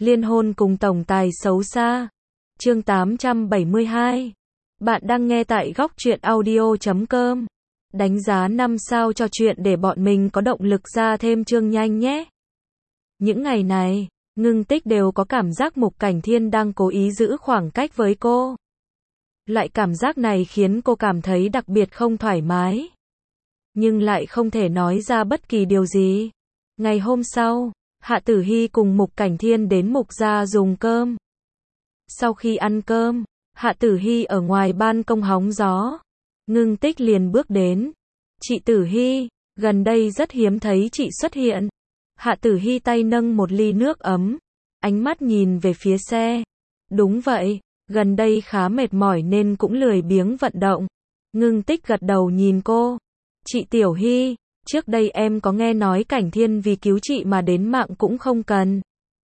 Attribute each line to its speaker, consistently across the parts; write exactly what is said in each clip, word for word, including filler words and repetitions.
Speaker 1: Liên hôn cùng tổng tài xấu xa. Chương tám trăm bảy mươi hai. Bạn đang nghe tại góc truyện audio chấm com. Đánh giá năm sao cho chuyện để bọn mình có động lực ra thêm chương nhanh nhé. Những ngày này, Ngưng Tích đều có cảm giác Mục Cảnh Thiên đang cố ý giữ khoảng cách với cô. Loại cảm giác này khiến cô cảm thấy đặc biệt không thoải mái. Nhưng lại không thể nói ra bất kỳ điều gì. Ngày hôm sau, Hạ Tử Hy cùng Mục Cảnh Thiên đến Mục gia dùng cơm. Sau khi ăn cơm, Hạ Tử Hy ở ngoài ban công hóng gió. Ngưng Tích liền bước đến. Chị Tử Hy, gần đây rất hiếm thấy chị xuất hiện. Hạ Tử Hy tay nâng một ly nước ấm. Ánh mắt nhìn về phía xe. Đúng vậy, gần đây khá mệt mỏi nên cũng lười biếng vận động. Ngưng Tích gật đầu nhìn cô. Chị Tiểu Hy, trước đây em có nghe nói Cảnh Thiên vì cứu chị mà đến mạng cũng không cần.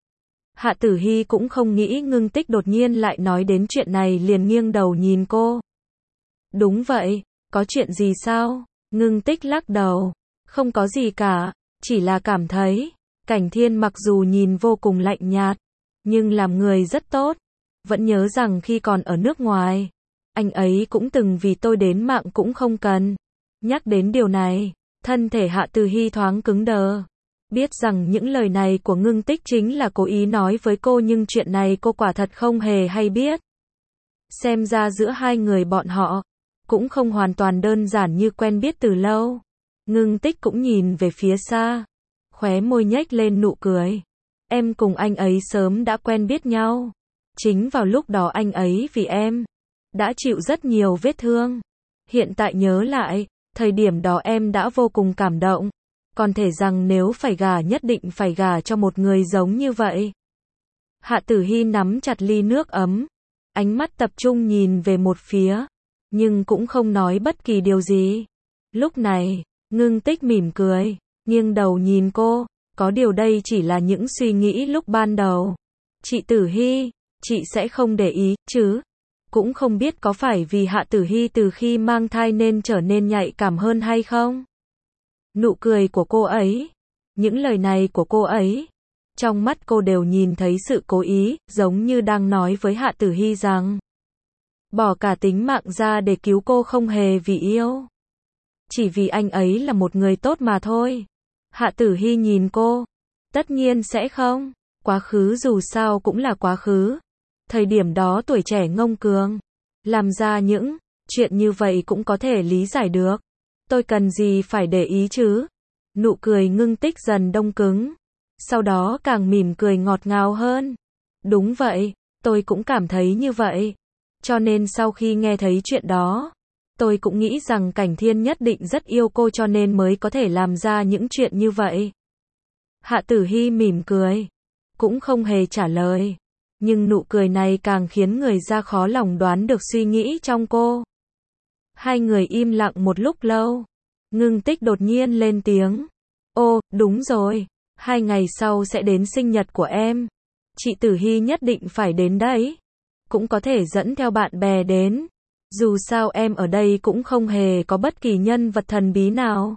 Speaker 1: Hạ Tử Hy cũng không nghĩ Ngưng Tích đột nhiên lại nói đến chuyện này, liền nghiêng đầu nhìn cô. Đúng vậy, có chuyện gì sao? Ngưng Tích lắc đầu. Không có gì cả, chỉ là cảm thấy, Cảnh Thiên mặc dù nhìn vô cùng lạnh nhạt, nhưng làm người rất tốt. Vẫn nhớ rằng khi còn ở nước ngoài, anh ấy cũng từng vì tôi đến mạng cũng không cần. Nhắc đến điều này, thân thể Hạ Tử Hy thoáng cứng đờ. Biết rằng những lời này của Ngưng Tích chính là cố ý nói với cô, nhưng chuyện này cô quả thật không hề hay biết. Xem ra giữa hai người bọn họ cũng không hoàn toàn đơn giản như quen biết từ lâu. Ngưng Tích cũng nhìn về phía xa, khóe môi nhếch lên nụ cười. Em cùng anh ấy sớm đã quen biết nhau. Chính vào lúc đó anh ấy vì em đã chịu rất nhiều vết thương. Hiện tại nhớ lại, thời điểm đó em đã vô cùng cảm động. Còn thể rằng nếu phải gả nhất định phải gả cho một người giống như vậy. Hạ Tử Hy nắm chặt ly nước ấm, ánh mắt tập trung nhìn về một phía, nhưng cũng không nói bất kỳ điều gì. Lúc này, Ngưng Tích mỉm cười, nghiêng đầu nhìn cô, có điều đây chỉ là những suy nghĩ lúc ban đầu. Chị Tử Hy, chị sẽ không để ý, chứ? Cũng không biết có phải vì Hạ Tử Hy từ khi mang thai nên trở nên nhạy cảm hơn hay không? Nụ cười của cô ấy, những lời này của cô ấy, trong mắt cô đều nhìn thấy sự cố ý, giống như đang nói với Hạ Tử Hy rằng bỏ cả tính mạng ra để cứu cô không hề vì yêu. Chỉ vì anh ấy là một người tốt mà thôi. Hạ Tử Hy nhìn cô. Tất nhiên sẽ không. Quá khứ dù sao cũng là quá khứ. Thời điểm đó tuổi trẻ ngông cuồng, làm ra những chuyện như vậy cũng có thể lý giải được. Tôi cần gì phải để ý chứ? Nụ cười Ngưng Tích dần đông cứng. Sau đó càng mỉm cười ngọt ngào hơn. Đúng vậy, tôi cũng cảm thấy như vậy. Cho nên sau khi nghe thấy chuyện đó, tôi cũng nghĩ rằng Cảnh Thiên nhất định rất yêu cô cho nên mới có thể làm ra những chuyện như vậy. Hạ Tử Hy mỉm cười, cũng không hề trả lời. Nhưng nụ cười này càng khiến người ra khó lòng đoán được suy nghĩ trong cô. Hai người im lặng một lúc lâu. Ngưng Tích đột nhiên lên tiếng. Ô, đúng rồi, hai ngày sau sẽ đến sinh nhật của em. Chị Tử Hy nhất định phải đến đấy. Cũng có thể dẫn theo bạn bè đến. Dù sao em ở đây cũng không hề có bất kỳ nhân vật thần bí nào.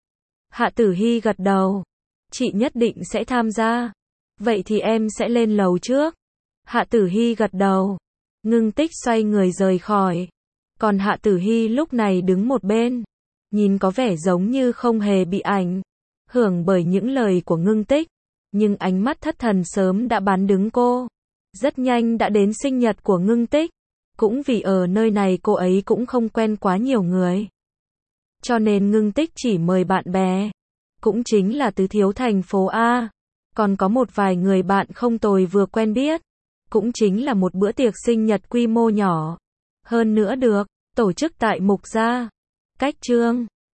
Speaker 1: Hạ Tử Hy gật đầu. Chị nhất định sẽ tham gia. Vậy thì em sẽ lên lầu trước. Hạ Tử Hy gật đầu. Ngưng Tích xoay người rời khỏi. Còn Hạ Tử Hy lúc này đứng một bên, nhìn có vẻ giống như không hề bị ảnh hưởng bởi những lời của Ngưng Tích. Nhưng ánh mắt thất thần sớm đã bán đứng cô. Rất nhanh đã đến sinh nhật của Ngưng Tích. Cũng vì ở nơi này cô ấy cũng không quen quá nhiều người. Cho nên Ngưng Tích chỉ mời bạn bè. Cũng chính là tứ thiếu thành phố A. Còn có một vài người bạn không tồi vừa quen biết. Cũng chính là một bữa tiệc sinh nhật quy mô nhỏ. Hơn nữa được tổ chức tại Mục gia. Cách chương